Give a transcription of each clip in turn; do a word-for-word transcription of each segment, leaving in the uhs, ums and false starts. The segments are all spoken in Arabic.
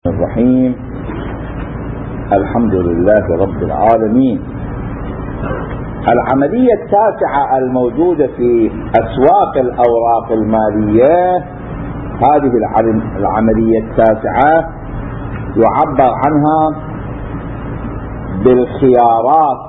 الرحيم. الحمد لله رب العالمين. العملية التاسعة الموجودة في أسواق الأوراق المالية، هذه العملية التاسعة يعبر عنها بالخيارات،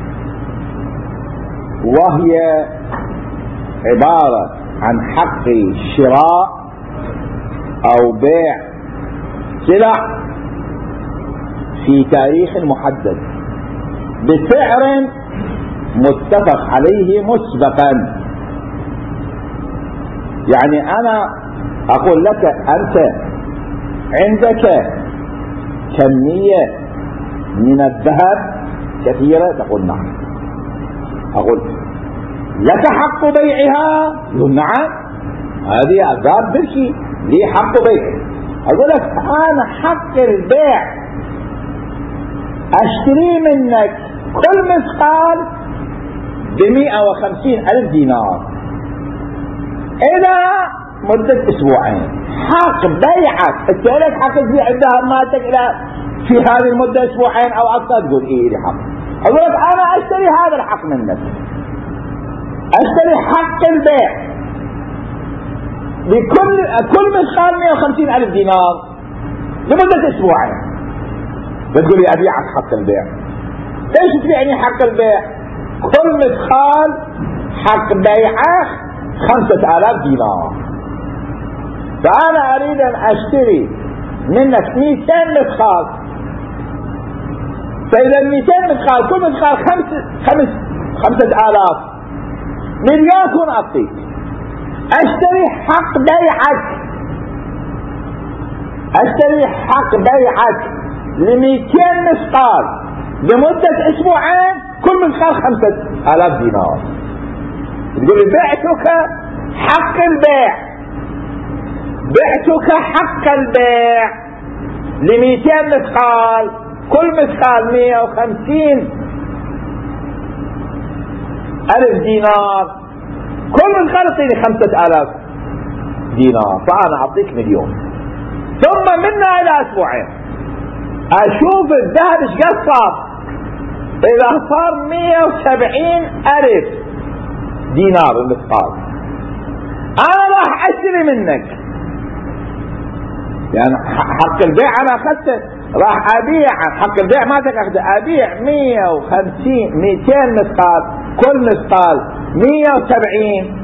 وهي عبارة عن حق شراء أو بيع سلع في تاريخ محدد بسعر متفق عليه مسبقا. يعني أنا أقول لك أنت عندك كمية من الذهب كثيرة، تقول نعم. أقول لك حق بيعها؟ يقول نعم، هذه أذاب برشي لي حق بيع. أقول لك أنا حق البيع أشتري منك كل مثقال بمئة وخمسين ألف دينار إلى مدة أسبوعين. حق بيعك أنت لك حق تبيع الذهب مالتك إلى في هذه المدة أسبوعين أو أكثر، تقول إيه لي حق. أقول لك أنا أشتري هذا الحق منك، أشتري حق البيع بكل كل مثقال مئة وخمسين ألف دينار لمدة أسبوعين. بتقول لي أبيعك حق البيع. ليش تبيعني حق البيع؟ كل مثقال حق بيعه خمسة آلاف دينار، فأنا أريد أن أشتري منك مئتين مثقال، فإذا مئتين مثقال كل مثقال خمس خمس خمسة آلاف مليون كون أعطيك. أشتري حق بيعك أشتري حق بيعك لمئتين مثقال لمدة أسبوعين، كل مثقال خمسة آلاف دينار. تقول لي بعتك حق البيع، بعتك حق البيع لمئتين مثقال، كل مثقال مئة وخمسين ألف دينار، كل مثقال يعطيني خمسة آلاف دينار، فأنا أعطيك مليون. ثم منا إلى أسبوعين أشوف الذهب إيش قد صار. إذا صار مئة وسبعين ألف دينار المثقال، أنا راح أشتري منك، يعني حق البيع أنا أخذته، راح أبيع حق البيع ما تأخذه، أبيع مئة وخمسين مئتين مثقال، كل مثقال مئة وسبعين،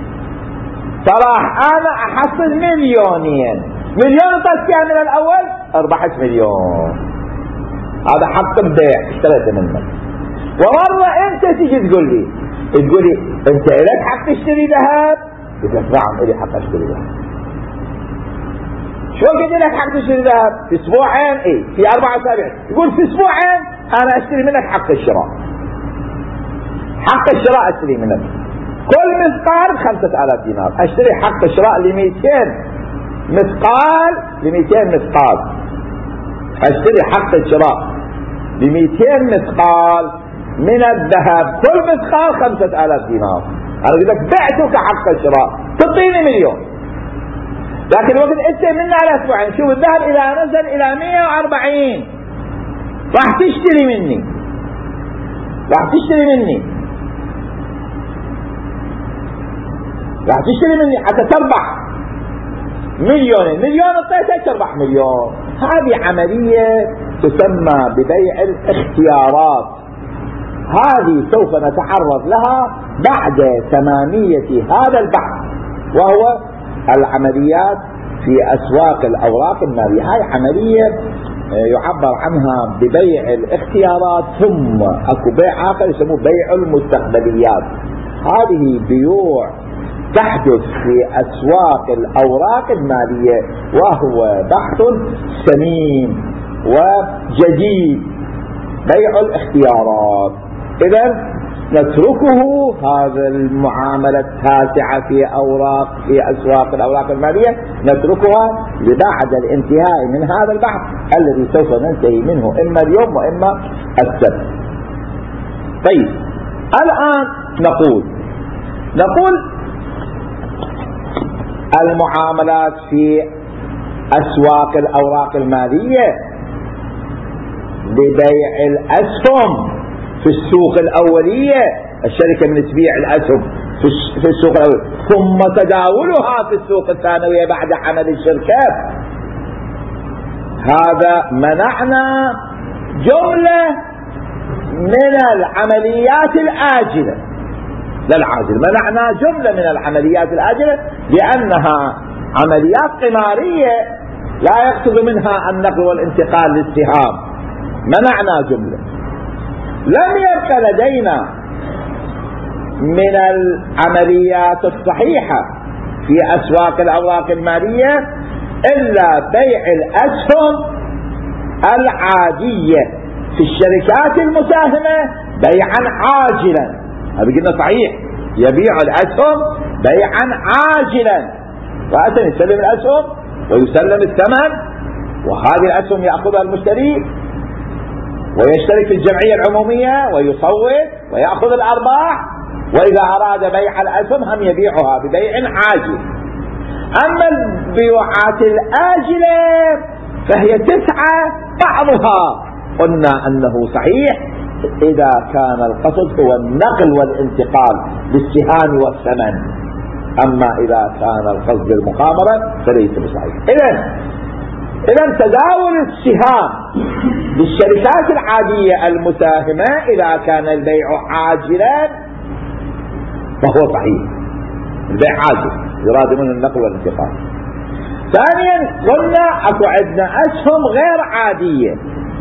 فراح أنا أحصل مليونين. مليون طلعت من الأول، أربحت مليون. هذا حق البيع اشتريته منك. ومرة أنت تيجي تقول لي تقول لي أنت إليك حق تشتري ذهب؟ قلت لك نعم إلي حق أشتري ذهب. شو قد لك حق تشتري ذهب؟ في أسبوعين؟ إيه في أربعة أسابيع. يقول في أسبوعين أنا أشتري منك حق الشراء. حق الشراء أشتري منك كل مثقال خمسة آلاف دينار. أشتري حق الشراء لمئتين مثقال لمئتين مثقال. أشتري حق الشراء لمئتين مثقال من الذهب، كل مثقال خمسة آلاف دينار. أنا أقول لك بعتك حق الشراء، تعطيني مليون. لكن وقت أنت منا على أسبوعين شوف الذهب إذا نزل إلى مئة وأربعين راح تشتري مني، راح تشتري مني راح تشتري مني حتى تربح مليون. مليون اعطيتك تربح مليون. هذه عملية تسمى ببيع الاختيارات. هذه سوف نتعرض لها بعد تمامية هذا البحث، وهو العمليات في أسواق الأوراق المالية. هاي عملية يعبر عنها ببيع الاختيارات. ثم اكو بيع آخر يسموه بيع المستقبليات. هذه بيوع تحدث في أسواق الأوراق المالية، وهو بحث سمين وجديد، بيع الاختيارات. إذن نتركه هذا المعاملة التاسعة في أوراق في أسواق الأوراق المالية، نتركها لبعد الانتهاء من هذا البحث الذي سوف ننتهي منه إما اليوم وإما السبت. طيب الآن نقول نقول المعاملات في أسواق الأوراق المالية لبيع الأسهم في السوق الأولية، الشركة من تبيع الأسهم في السوق الأولية ثم تداولها في السوق الثانوية بعد عمل الشركة. هذا منعنا جملة من العمليات الآجلة لا العاجلة، منعنا جملة من العمليات الآجلة لأنها عمليات قمارية لا يقصد منها النقل والانتقال للسهام، منعنا جملة. لم يبقى لدينا من العمليات الصحيحة في أسواق الأوراق المالية إلا بيع الأسهم العادية في الشركات المساهمة بيعا عاجلا. هذا قلنا صحيح، يبيع الأسهم بيعا عاجلا، رأسا يسلم الأسهم ويسلم الثمن، وهذه الأسهم يأخذها المشتري ويشترك في الجمعية العمومية ويصوت ويأخذ الأرباح، وإذا أراد بيع الأسهم هم يبيعها ببيع عاجل. أما البيوعات الآجلة فهي تسعى بعضها قلنا أنه صحيح إذا كان القصد هو النقل والانتقال بالسهام والثمن، أما إذا كان القصد بالمقامرة فليس بصحيح. إذن إذن تداول السهام بالشركات العادية المساهمة إذا كان البيع عاجلا فهو صحيح، البيع عاجل يراد منه النقل والانتقال. ثانيا قلنا أكو عندنا أسهم غير عادية.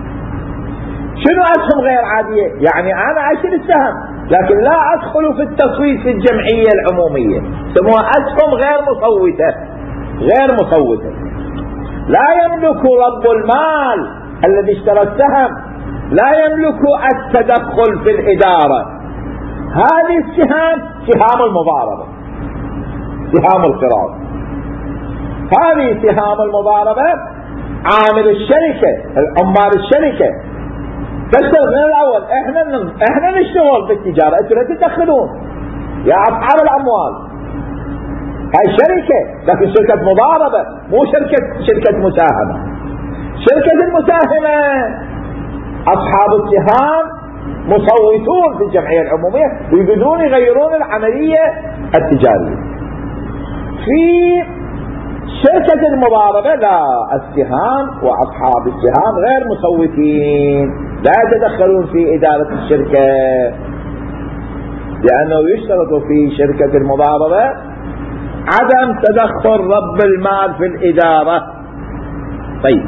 شنو أسهم غير عادية؟ يعني أنا أشتري السهم لكن لا أدخل في التصويت في الجمعية العمومية، سموها أسهم غير مصوتة. غير مصوتة لا يملك رب المال الذي اشترى السهم، لا يملك التدخل في الإدارة. هذه السهام سهام المضاربة، سهام القراض. هذه سهام المضاربة عامل الشركة، العمال الشركة تشتغل من الأول. احنا احنا نشتغل بالتجارة، انتوا لا تدخلون يا أصحاب الأموال. هاي شركة لكن شركة مضاربة، مو شركة شركة مساهمة. شركة المساهمة أصحاب السهام مصوتون في الجمعية العمومية ويريدون يغيرون العملية التجارية. في شركة المضاربة لا، السهام وأصحاب السهام غير مصوتين، لا يتدخلون في إدارة الشركة، لأنه يشترط في شركة المضاربة عدم تدخل رب المال في الإدارة. طيب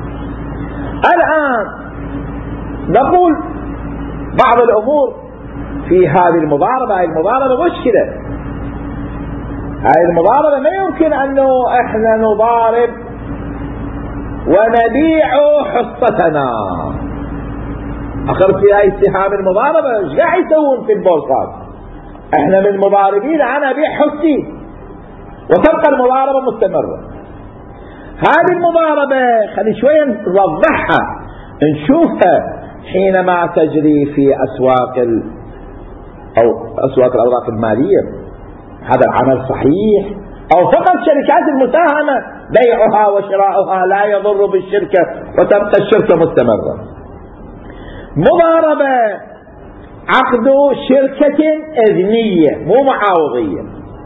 الآن نقول بعض الأمور في هذه المضاربة. هذه المضاربة مشكلة، هذه المضاربة ما يمكن أنه إحنا نضارب ونبيع حصتنا. أخر في هاي السهام المضاربة ايش قاعد يسوون في البورصات؟ احنا من المضاربين أنا أبيع حصتي وتبقى المضاربة مستمرة. هذه المضاربة خلي شوية نوضحها نشوفها حينما تجري في أسواق ال أو أسواق الأوراق المالية، هذا العمل صحيح أو فقط شركات المساهمة بيعها وشراؤها لا يضر بالشركة وتبقى الشركة مستمرة. مضاربة عقد شركة إذنية مو معاوضية.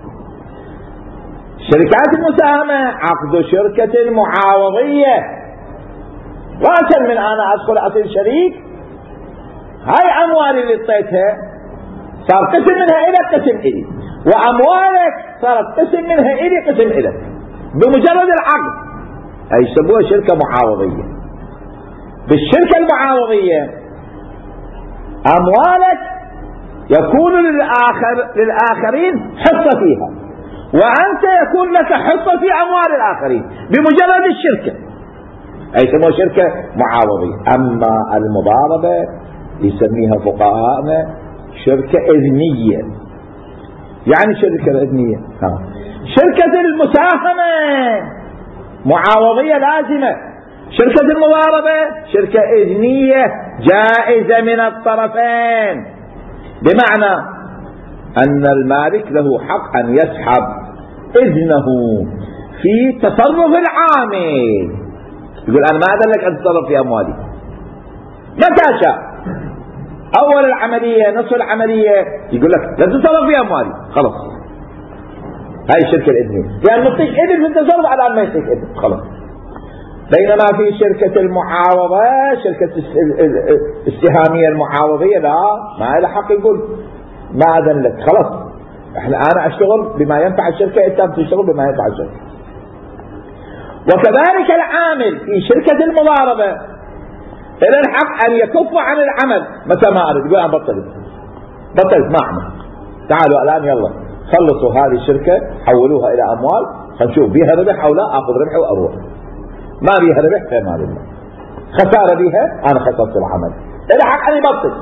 شركات المساهمة عقد شركة معاوضية، رأسا من أنا أدخل أصل شريك، هاي أموالي اللي اعطيتها صار قسم منها إلى قسم إلي، وأموالك صارت قسم منها إلي قسم إلك بمجرد العقد. هاي يسموها شركة معاوضية. بالشركة المعاوضية أموالك يكون للآخر للآخرين حصة فيها، وأنت يكون لك حصة في أموال الآخرين بمجرد الشركة. أي يسموها شركة معاوضية. أما المضاربة يسميها فقهاءنا شركة إذنية. يعني شركة إذنية ها. شركة المساهمة معاوضية لازمة، شركة المضاربة شركة إذنية جائزة من الطرفين، بمعنى أن المالك له حق أن يسحب إذنه في تصرف العامل، يقول أنا ما أذن لك أن تتصرف في أموالي متى شاء، أول العملية نصف العملية يقول لك لا تتصرف في أموالي، خلاص هاي الشركة الإذنية، يعني نعطيك إذن في التصرف على أن ما يعطيك إذن، خلاص. بينما في شركة المعاوضة، شركة السهامية المعاوضية، لا، ما له حق يقول ما أذن لك، خلاص احنا أنا أشتغل بما ينفع الشركة، أنت تشتغل بما ينفع الشركة. وكذلك العامل في شركة المضاربة إلى الحق أن يكف عن العمل متى ما أريد، يقول أنا بطلت بطلت ما أعمل، تعالوا الآن يلا خلصوا هذه الشركة حولوها إلى أموال، خلينا نشوف بيها ربح أو لا، أخذ ربح وأروح، ما بيها ربح فما لله، خسارة بيها أنا خسرت العمل، إلى حق أن يبطل.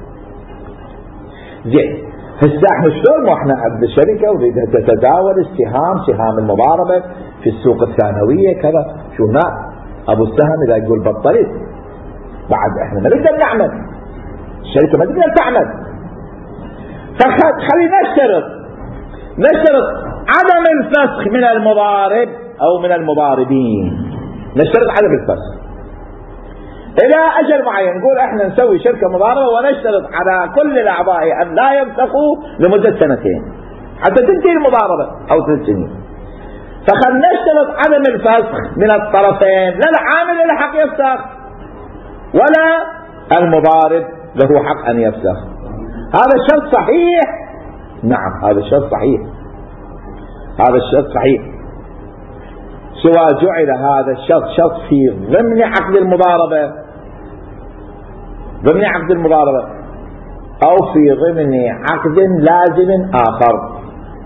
زين، هسه احنا شلون واحنا عند الشركة ونريد تتداول السهام، سهام المضاربة في السوق الثانوية كذا، شو هنا أبو السهم إذا يقول بطلت بعد احنا ما نقدر نعمل، الشركة ما تقدر تعمل، فخلينا نشترط نشترط عدم الفسخ من المضارب أو من المضاربين، نشترط عدم الفسخ إلى أجل معين، نقول احنا نسوي شركة مضاربة ونشترط على كل الأعضاء أن لا يفسخوا لمدة سنتين حتى تنتهي المضاربة أو ثلاث سنين، فخل نشترط عدم الفسخ من الطرفين، لا العامل له حق يفسخ ولا المضارب له حق أن يفسخ. هذا الشرط صحيح؟ نعم هذا الشرط صحيح، هذا الشرط صحيح، سواء جعل هذا الشرط شرط في ضمن عقد المضاربة ضمن عقد المضاربة أو في ضمن عقد لازم آخر.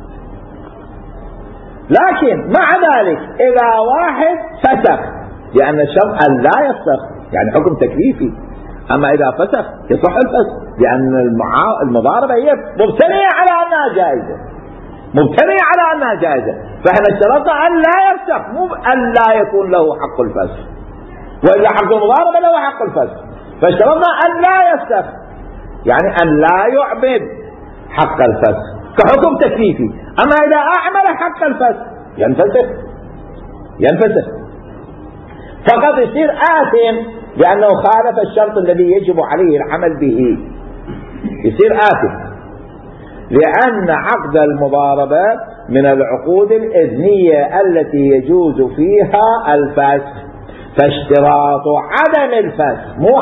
لكن مع ذلك إذا واحد فسخ، لأن الشرط أن لا يفسخ يعني حكم تكليفي، أما إذا فسخ يصح الفسخ، لأن المضاربة هي مبتنية على أنها جائزة، مبتنية على أنها جائزة، فإحنا اشترطنا أن لا يفسخ، مو أن لا يكون له حق الفسخ، وإذا حق المضاربة له حق الفسخ، فاشترطنا أن لا يفسخ يعني أن لا يعبد حق الفسخ كحكم تكليفي، أما إذا أعمل حق الفسخ ينفسخ ينفسخ فقط يصير آثم لأنه خالف الشرط الذي يجب عليه العمل به، يصير آثم، لأن عقد المضاربة من العقود الإذنية التي يجوز فيها الفسخ، فاشتراط عدم الفسخ مو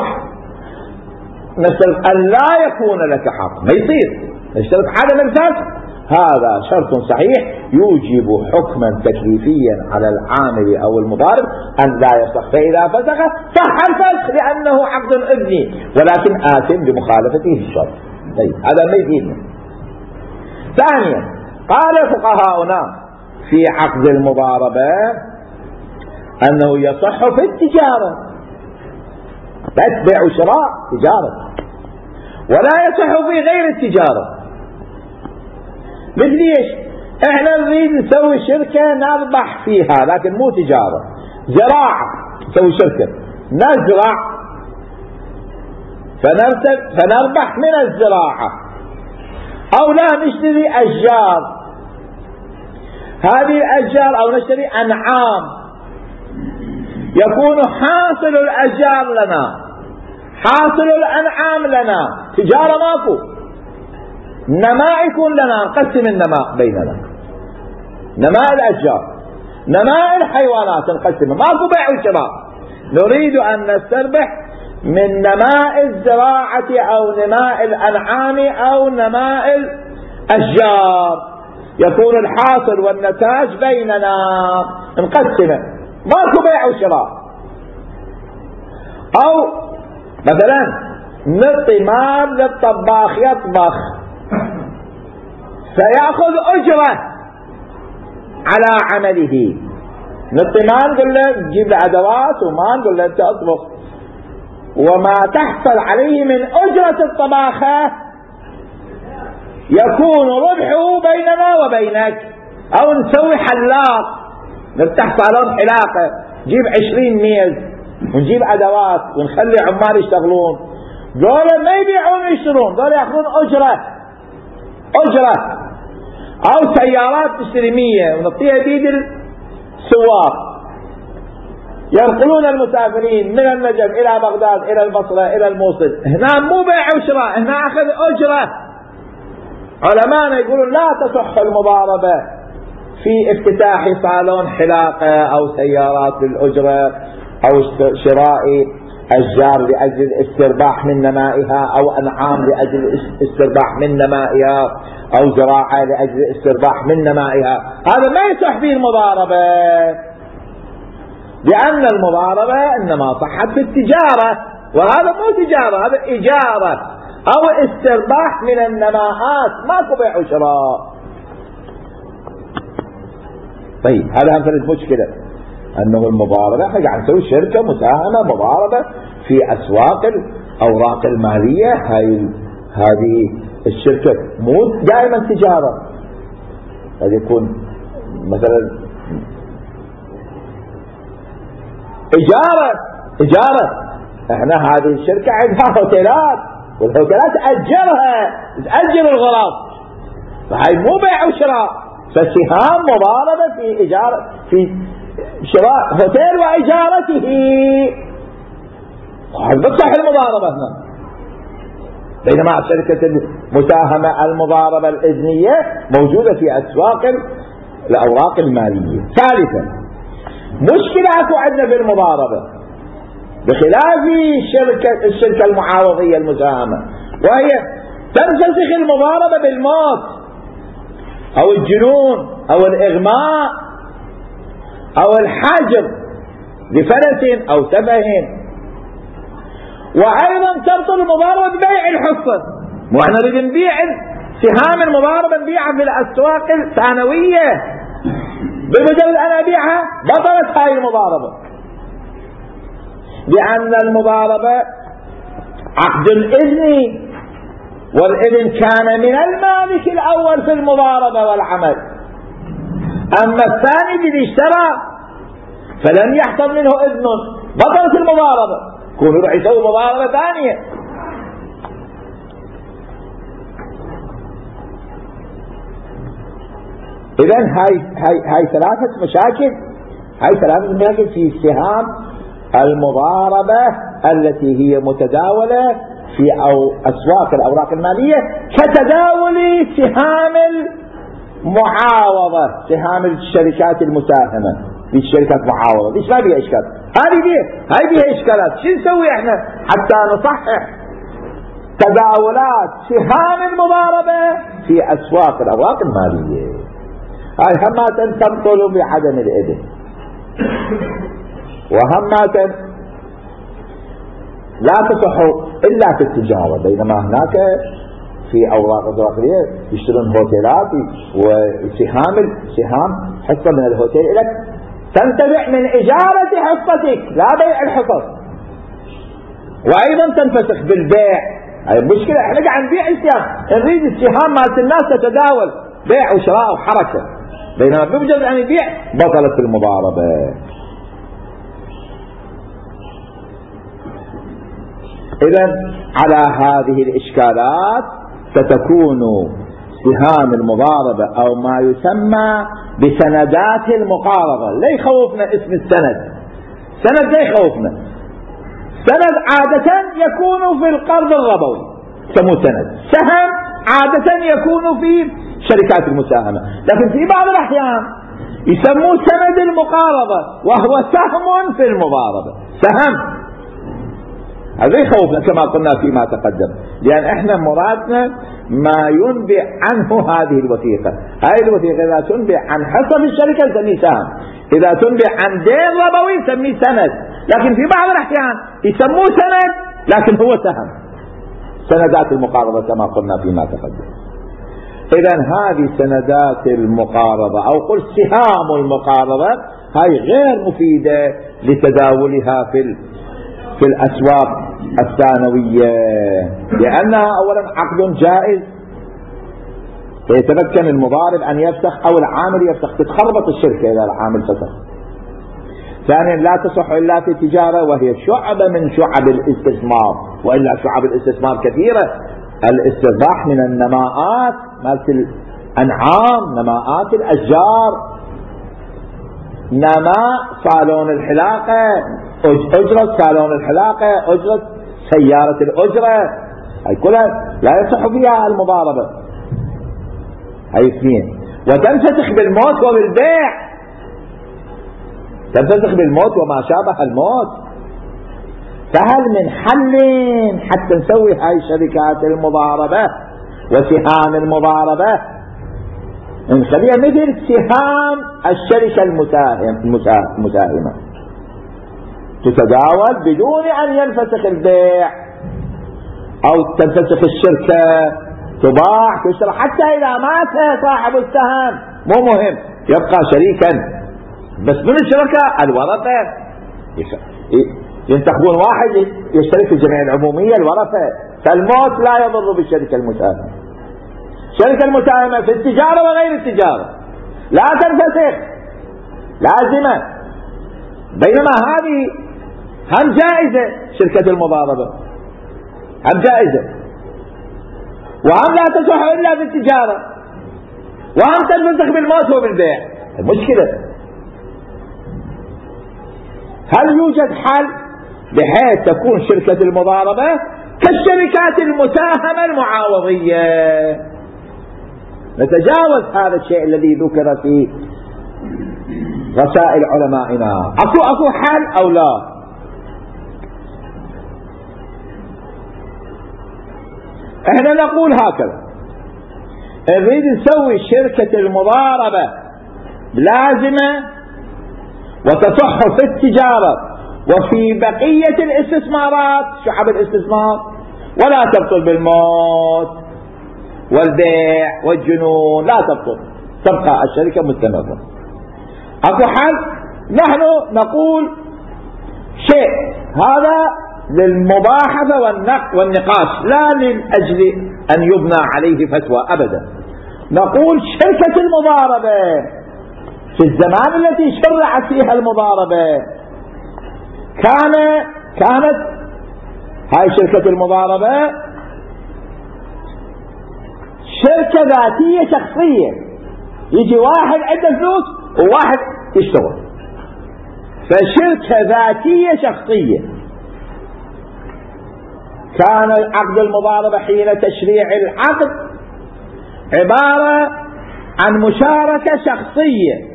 نشترط أن لا يكون لك حق، ما يصير نشترط عدم الفسخ، هذا شرط صحيح يوجب حكما تكليفيا على العامل أو المضارب أن لا يفسخ، فإذا فسخ صح الفسخ لأنه عقد إذني ولكن آثم بمخالفته الشرط. طيب هذا ما يفيدنا. ثانيا قال فقهاؤنا في عقد المضاربة أنه يصح في التجارة، بيع وشراء تجارة، ولا يصح في غير التجارة. مثل ايش؟ احنا نريد نسوي شركة نربح فيها لكن مو تجارة، زراعة، نسوي شركة نزرع فنربح من الزراعة، او لا نشتري اشجار، هذه الاشجار او نشتري انعام، يكون حاصل الاشجار لنا حاصل الانعام لنا، تجارة ماكو، نماء يكون لنا، نقسم النماء بيننا، نماء الاشجار نماء الحيوانات نقسمها، ماكو بيع وشراء، نريد ان نستربح من نماء الزراعة او نماء الانعام او نماء الاشجار، يكون الحاصل والنتاج بيننا نقسمه، ماكو بيع وشراء. او مثلا نعطي مال للطباخ يطبخ فيأخذ أجرة على عمله، نعطي مال نقول له تجيب له أدوات ومال نقول له أنت أطبخ، وما تحصل عليه من أجرة الطباخة يكون ربحه بيننا وبينك. أو نسوي حلاق، نفتح صالون حلاقة، نجيب عشرين ميز ونجيب أدوات ونخلي عمال يشتغلون، دول ما يبيعون ويشترون، دول يأخذون أجرة أجرة. أو سيارات تشتري مية ونعطيها بيد سواق ينقلون المسافرين من النجف إلى بغداد إلى البصرة إلى الموصل، هنا مو بيع وشراء، هنا أخذ أجرة. علماء يقولون لا تصح المضاربة في افتتاح صالون حلاقة أو سيارات للأجرة أو شراء أشجار لأجل الاسترباح من نمائها أو أنعام لأجل الاسترباح من نمائها أو زراعة لأجل الاسترباح من نمائها. هذا ما يصح فيه المضاربة، لأن المضاربة إنما صحت في التجارة، وهذا مو تجارة، هذا إجارة أو استرباح من النماءات، ماكو بيع وشراء. طيب هذا هم مشكلة أنه المضاربة احنا قاعد نسوي شركة مساهمة مضاربة في أسواق الأوراق المالية. هاي هذه الشركة مو دائما تجارة، قد يكون مثلا إجارة إجارة احنا هذه الشركة عندها هوتيلات، والهوتيلات تأجرها تأجر الغرض، فهي مو بيع وشراء. فسهام مضاربة في إجارة في شراء هوتيل وإجارته، بتصح المضاربة هنا. بينما شركة المساهمة المضاربة الإذنية موجودة في أسواق الأوراق المالية. ثالثا مشكلة عندنا في المضاربة بخلاف الشركة الشركة المعارضية المساهمة، وهي تنفسخ المضاربة بالموت أو الجنون أو الإغماء أو الحجر لفلس أو سفه. وأيضا تبطل المضاربة ببيع الحصة، وإحنا نريد نبيع سهام المضاربة نبيعها في الأسواق الثانوية، بمجرد أن أبيعها بطلت هاي المضاربة، لأن المضاربة عقد إذني، والإذن كان من المالك الأول في المضاربة والعمل. أما الثاني الذي اشترى فلم يحصل منه إذن بطلت المضاربة، كونوا يروح يسوي مضاربة ثانية. إذن هاي هاي هاي ثلاثة مشاكل، هاي ثلاثة مشاكل في سهام المضاربة التي هي متداولة في أو أسواق الأوراق المالية كتداول سهام المعاوضة، سهام الشركات المساهمة في الشركات معاوضة. ليش ما بيها إشكال؟ هذه بيها هاي بيها إشكالات. شو نسوي إحنا حتى نصحح تداولات سهام المضاربة في أسواق الأوراق المالية؟ هاي همات تبطل بعدم الإذن، وهمات لا تصح إلا في التجارة. بينما هناك في أوراق الأوراقية يشترون هوتيلات وسهام سهام حصة من الهوتيل لك تنتفع من إجارة حصتك لا بيع الحصص، وأيضا تنفسخ بالبيع. هاي المشكلة، احنا قاعد نبيع السهام، نريد السهام مالت الناس تتداول بيع وشراء وحركة، بينما بمجرد أن يبيع بطلت المضاربة. إذن على هذه الإشكالات ستكون سهام المضاربة أو ما يسمى بسندات المقارضة. لا يخوفنا اسم السند، سند لا يخوفنا. سند عادة يكون في القرض الربوي سموه سند، سهم عادة يكون في شركات المساهمة، لكن في بعض الأحيان يسموه سند المقارضة وهو سهم في المضاربة، سهم. هذا يخوفنا كما قلنا فيما تقدم، لأن احنا مرادنا ما ينبع عنه هذه الوثيقة. هذه الوثيقة إذا تنبع عن حصة في الشركة نسميه سهم، إذا تنبع عن دين ربوي نسميه سند، لكن في بعض الأحيان يسموه سند لكن هو سهم، سندات المقارضة كما قلنا فيما تقدم. إذن هذه سندات المقارضة أو قل سهام المقارضة هاي غير مفيدة لتداولها في في الأسواق الثانوية، لأنها أولا عقد جائز فيتمكن المضارب أن يفسخ أو العامل يفسخ، تتخربط الشركة إذا العامل فسخ. ثانيا لا تصح إلا في التجارة وهي شعبة من شعب الاستثمار، وإلا شعب الاستثمار كثيرة، الاسترباح من النماءات مالت الأنعام، نماءات الأشجار، نماء صالون الحلاقة، أجرة صالون الحلاقة، أجرة سيارة الأجرة، هاي كلها لا يصح فيها المضاربة. هاي اثنين. وتنفسخ بالموت وبالبيع، تنفسخ بالموت وما شابه الموت. فهل من حل حتى نسوي هاي شركات المضاربة وسهام المضاربة نخليها مثل سهام الشركة المساهمة، تتداول بدون أن ينفسخ البيع أو تنفسخ الشركة، تباع تشترى، حتى إذا مات صاحب السهم مو مهم، يبقى شريكا. بس من الشركاء الورثة ينتخبون واحد يشترك في الجمعية العمومية الورثة، فالموت لا يضر بالشركة المساهمة. الشركة المساهمة في التجارة وغير التجارة لا تنفسخ، لازمة. بينما هذه هم جائزة، شركة المضاربة هم جائزة، وهم لا تصح إلا في التجارة، وهم تنفسخ بالموت وبالبيع. المشكلة هل يوجد حل بحيث تكون شركة المضاربة كالشركات المساهمة المعاوضية؟ نتجاوز هذا الشيء الذي ذكر في رسائل علمائنا. أكو أكو حل أو لا؟ احنا نقول هكذا، نريد نسوي شركة المضاربة لازمة وتصح في التجارة وفي بقية الاستثمارات، شعب الاستثمار، ولا تبطل بالموت والبيع والجنون، لا تبطل، تبقى الشركة مستمرة. اكو حل؟ نحن نقول شيء هذا للمباحثة والنقاش، لا من أجل أن يبنى عليه فتوى أبدا. نقول شركة المضاربة في الزمان التي شرعت فيها المضاربة كان كانت هاي شركة المضاربة شركة ذاتية شخصية، يجي واحد عنده فلوس وواحد يشتغل، فشركة ذاتية شخصية. كان عقد المضاربة حين تشريع العقد عبارة عن مشاركة شخصية،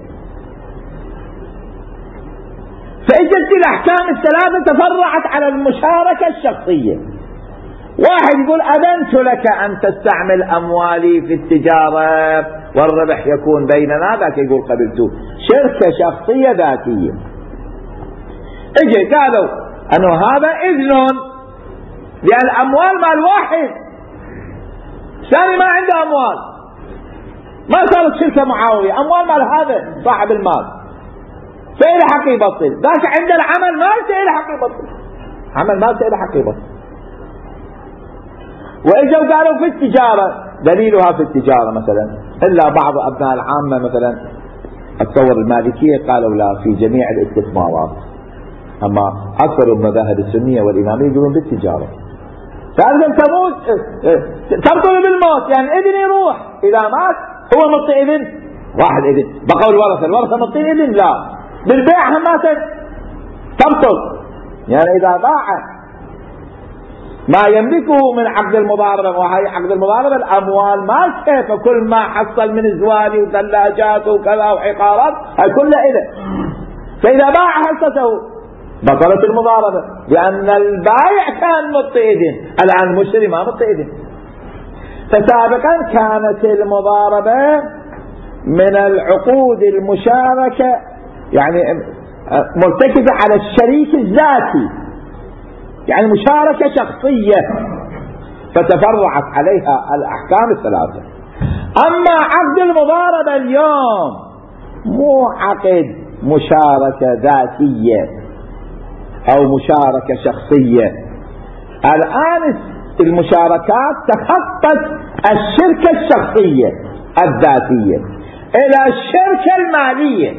فإجت الأحكام الثلاثة تفرعت على المشاركة الشخصية. واحد يقول أذنت لك أن تستعمل أموالي في التجارة والربح يكون بيننا، ذاك يقول قبلته. شركة شخصية ذاتية. اجي قالوا أنه هذا إذن، لأن الأموال مال واحد، ثاني ما عنده أموال، ما صارت شركة معاوية، أموال مال هذا صاحب المال، فإلى حق يبطل. ذاك عند العمل ما إلى حق يبطل، عمل ما إلى حق يبطل. وإجوا قالوا في التجارة، دليلها في التجارة مثلا، إلا بعض أبناء العامة مثلا الثورة المالكية قالوا لا في جميع الاستثمارات، أما أكثر المذاهب السنية والإمامية يقولون بالتجارة. فلازم تموت تبطل بالموت، يعني إذن يروح، إذا مات هو مطي إذن واحد، إذن بقوا الورثة، الورثة مطي إذن، لا بالبيع هم ماتت تبطل. يعني إذا باع ما يملكه من عقد المضاربة، وهي عقد المضاربة الأموال مالته، فكل ما حصل من زواني وثلاجات وكذا وحقارات هاي كلها إذن، فإذا باع حصته بطلت المضاربة، لأن البائع كان مطي إذن، الآن المشتري ما مطي إذن. فسابقا كانت المضاربة من العقود المشاركة، يعني مرتكزة على الشريك الذاتي، يعني مشاركة شخصية، فتفرعت عليها الأحكام الثلاثة. أما عقد المضاربة اليوم مو عقد مشاركة ذاتية أو مشاركة شخصية، الآن المشاركات تخطت الشركة الشخصية الذاتية إلى الشركة المالية،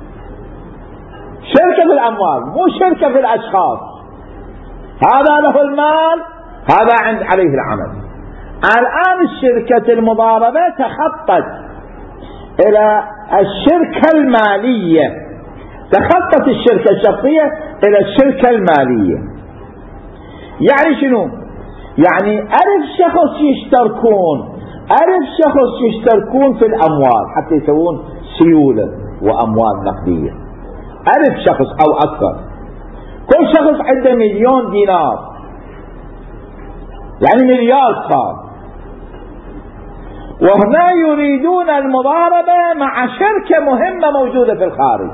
شركة في الأموال مو شركة في الأشخاص، هذا له المال هذا عند عليه العمل. الآن الشركة المضاربة تخطت إلى الشركة المالية تخطت الشركة الشخصية إلى الشركة المالية. يعني شنو؟ يعني ألف شخص يشتركون ألف شخص يشتركون في الأموال حتى يسوون سيولة وأموال نقدية. ألف شخص أو أكثر، كل شخص عنده مليون دينار، يعني مليار صار، وهنا يريدون المضاربة مع شركة مهمة موجودة في الخارج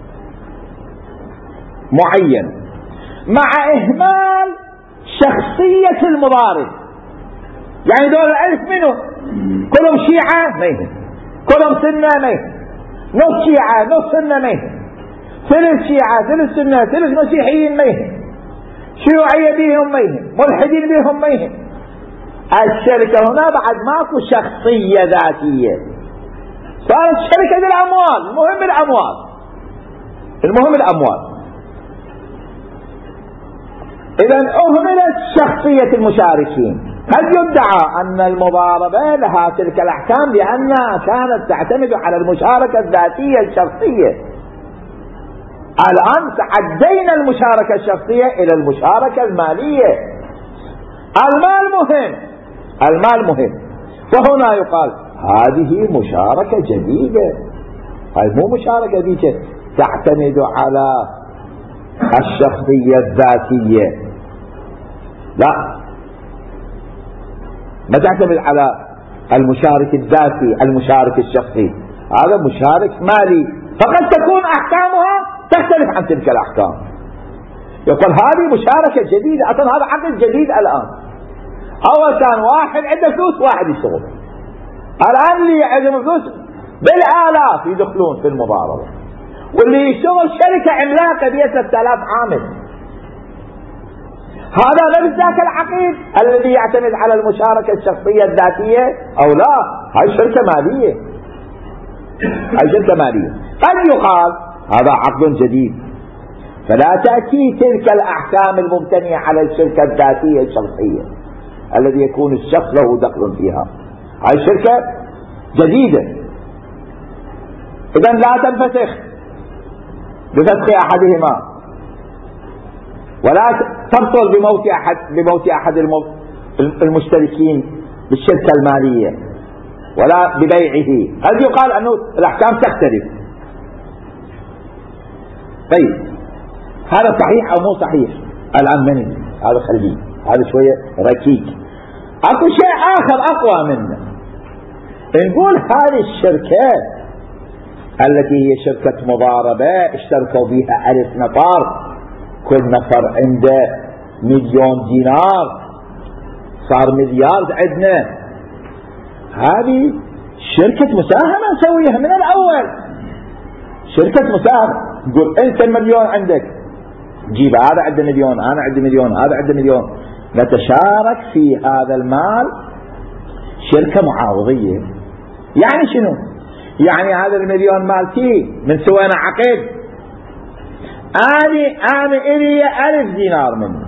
معين، مع إهمال شخصية المضارب. يعني دول الألف منه كلهم شيعة ما يهم، كلهم سنة ما يهم، نص شيعة نص سنة ما يهم، ثلث شيعة ثلث سنة ثلث مسيحيين ما يهم، شيوعية بيهم ما يهم، ملحدين بيهم ما يهم. الشركة هنا بعد ماكو شخصية ذاتية، صارت شركة الأموال. المهم الأموال، المهم الأموال. إذا أهملت شخصية المشاركين. هل يدعى أن المضاربة لها تلك الأحكام لأنها كانت تعتمد على المشاركة الذاتية الشخصية؟ الآن تعدينا المشاركة الشخصية إلى المشاركة المالية. المال مهم، المال مهم، فهنا يقال هذه مشاركة جديدة، هذه مو مشاركة ديك تعتمد على الشخصية الذاتية، لا، ما تعتمد على المشارك الذاتي المشارك الشخصي، هذا مشارك مالي، فقد تكون أحكامها تختلف عن تلك الأحكام. يقول هذه مشاركة جديدة، أصلا هذا عقد جديد. الآن أول كان واحد عنده فلوس واحد يشتغل، الآن اللي عنده فلوس بالآلاف يدخلون في المضاربة، واللي يشتغل شركة عملاقة بها ثلاثة آلاف عامل. هذا نفس ذاك العقيد الذي يعتمد على المشاركة الشخصية الذاتية أو لا، هاي شركة مالية، هاي شركة مالية. قد يقال هذا عقد جديد، فلا تأتي تلك الأحكام المبتنية على الشركة الذاتية الشخصية الذي يكون الشخص له دخل فيها، هاي شركة جديدة. إذن لا تنفسخ بفسخ أحدهما، ولا تبطل بموت أحد بموت أحد المشتركين بالشركة المالية ولا ببيعه. هل يقال أنه الأحكام تختلف؟ طيب هذا صحيح أو مو صحيح؟ الآن مني هذا خليه، هذا شوية ركيك. أكو شيء آخر أقوى منه، نقول هذه الشركات التي هي شركة مضاربة اشتركوا بها ألف نفر، كل نفر عنده مليون دينار، صار مليار عندنا. هذه شركة مساهمة نسويها من الأول، شركة مساهمة. نقول أنت المليون عندك، جيب هذا عنده مليون، أنا عندي مليون، هذا عنده مليون، نتشارك في هذا المال، شركة معاوضية. يعني شنو؟ يعني هذا المليون مالتي من سوينا عقد، أنا أنا إلي ألف دينار منه،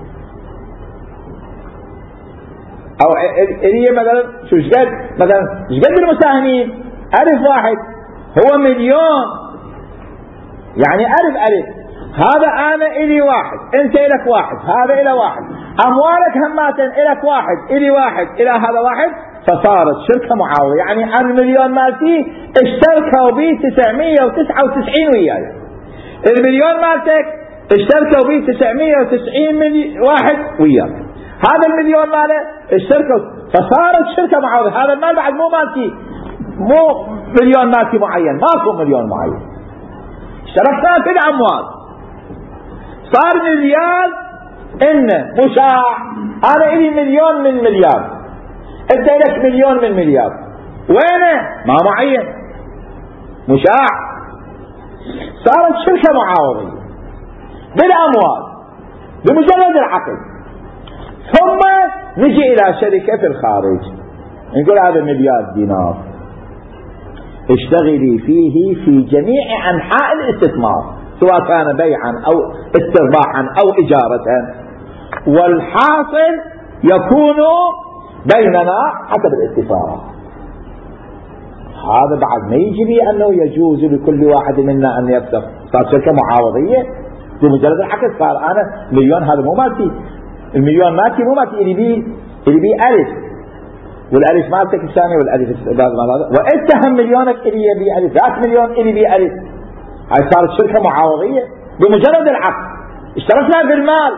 أو إلي مثلا شو شقد مثلا شقد المساهمين؟ ألف واحد، هو مليون، يعني ألف ألف. هذا أنا إلي واحد، أنت إلك واحد، هذا إلى واحد، أموالك همات إلك واحد، إلي واحد، إلى هذا واحد، فصارت شركة معاوضة. يعني المليون مالتي اشتركوا بي تسعمية وتسعة وتسعين وياي، المليون مالتك اشتركوا بي تسعمية وتسعين واحد وياك، هذا المليون ماله اشتركوا، فصارت شركة معاوضة. هذا المال بعد مو مالتي، مو مليون مالتي معين، ماكو مليون معين، اشتركنا في الأموال، صار مليار إنه مشاع. أنا إلي مليون من مليار، أنت لك مليون من مليار، وينه؟ ما معين، مشاع. صارت شركة معاوضية بالأموال بمجرد العقد. ثم نجي إلى شركة في الخارج، نقول هذا مليار دينار، اشتغلي فيه في جميع أنحاء الاستثمار، سواء كان بيعا أو استرباحا أو إجارة، والحاصل يكون بيننا حسب الاتفاق. هذا بعد ما يجري أنه يجوز لكل واحد منا أن يفسخ صار شركة معاوضية بمجرد العقد. صار أنا مليون هذا مو مالتي، المليون مالتي مو مالتي، إلي بي إلي بي ألف، والألف مالتك الثانية والألف الثالث مال هذا، وأنت هم مليونك إلي بي ألف، ذاك مليون إلي بي ألف. هاي صارت شركة معاوضية بمجرد العقد. اشتركنا في المال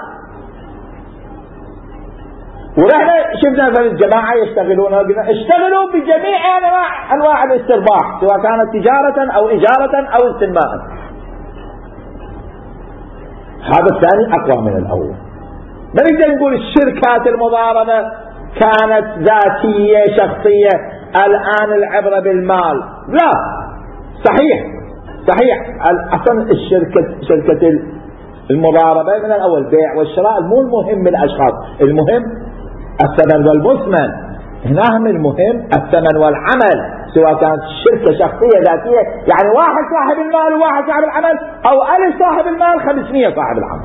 ورحنا شفنا في الجماعة يشتغلون، اشتغلوا بجميع أنواع أنواع الاسترباح، سواء كانت تجارة أو إجارة أو استلماء. هذا الثاني أقوى من الأول. ما نقدر نقول الشركات المضاربة كانت ذاتية شخصية، الآن العبرة بالمال. لا، صحيح صحيح أصلا الشركة شركة المضاربة من الأول بيع والشراء، مو المهم الأشخاص، المهم الثمن والمثمن. هنا هم المهم الثمن والعمل، سواء كانت الشركة شخصية ذاتية، يعني واحد صاحب المال وواحد صاحب العمل، أو ألف صاحب المال خمسمية صاحب العمل،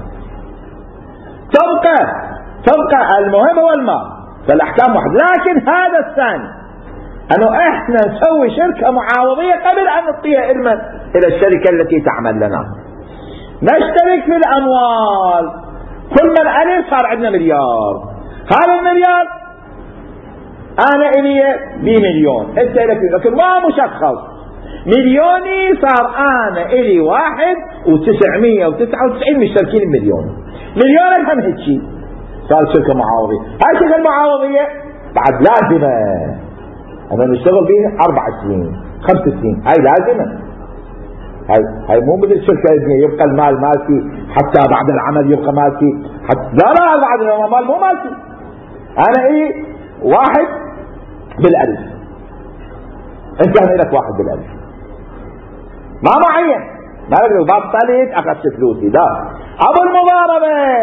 تبقى تبقى المهم هو المال، فالأحكام واحد. لكن هذا الثاني أنه إحنا نسوي شركة معاوضية قبل أن نعطيها علما إلى الشركة التي تعمل لنا، نشترك في الأموال، كل من ألف صار عندنا مليار، هذا المليار أنا إلي بمليون، أنت لك، لكن ما مشخص، مليوني صار أنا إلي واحد وتسعمية وتسعة وتسعين مشتركين بمليون، مليونك هم هيك شيء، صار شركة معاوضية. هاي الشركة المعاوضية بعد لازمة أنا نشتغل بيه أربع سنين خمس سنين، هاي لازمة، هاي هاي مو مثل الشركة يبقى المال مالتي حتى بعد العمل يبقى مالتي حتى، لا لا بعد المال مو مالتي، أنا إيه واحد بالألف، أنت هم لك واحد بالألف، ما معين، ما نقدر بطلت أخذت فلوسي. لا، أبو المضاربة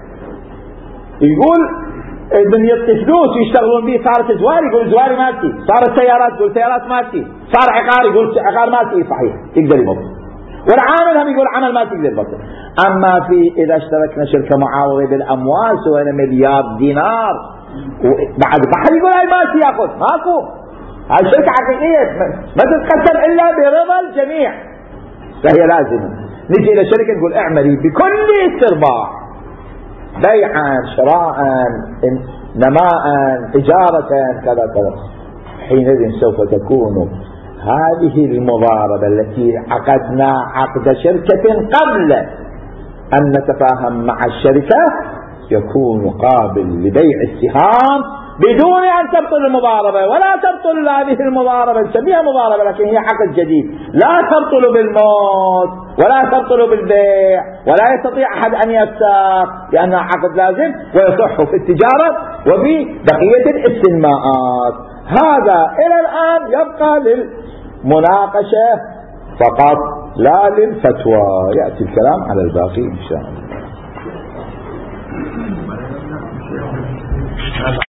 يقول من يعطي فلوس يشتغلون به، صارت زواري يقول زواري مالتي، صارت سيارات يقول سيارات مالتي، صار عقار يقول عقار مالتي، صحيح يقدر يبطل، والعامل هم يقول عمل مالتي يقدر يبطل. أما في إذا اشتركنا شركة معاوضة بالأموال سوينا مليار دينار بعد بحر يقول هاي مالتي ياخذ، ماكو، هاي شركة حقيقية ما تتقسم إلا برضا الجميع، فهي لازمة. نجي إلى شركة نقول اعملي بكل استرباح، بيعا شراء نماء إجارة كذا كذا، حينئذ سوف تكون هذه المضاربة التي عقدنا عقد شركة قبل أن نتفاهم مع الشركة يكون قابل لبيع السهام بدون أن تبطل المضاربة، ولا تبطل هذه المضاربة نسميها مضاربة لكن هي عقد جديد، لا تبطل بالموت ولا تبطل بالبيع، ولا يستطيع أحد أن يفسخ لأنها عقد لازم ويصح في التجارة وفي بقية الاستلماءات. هذا إلى الآن يبقى للمناقشة فقط لا للفتوى، يأتي الكلام على الباقي إن شاء الله.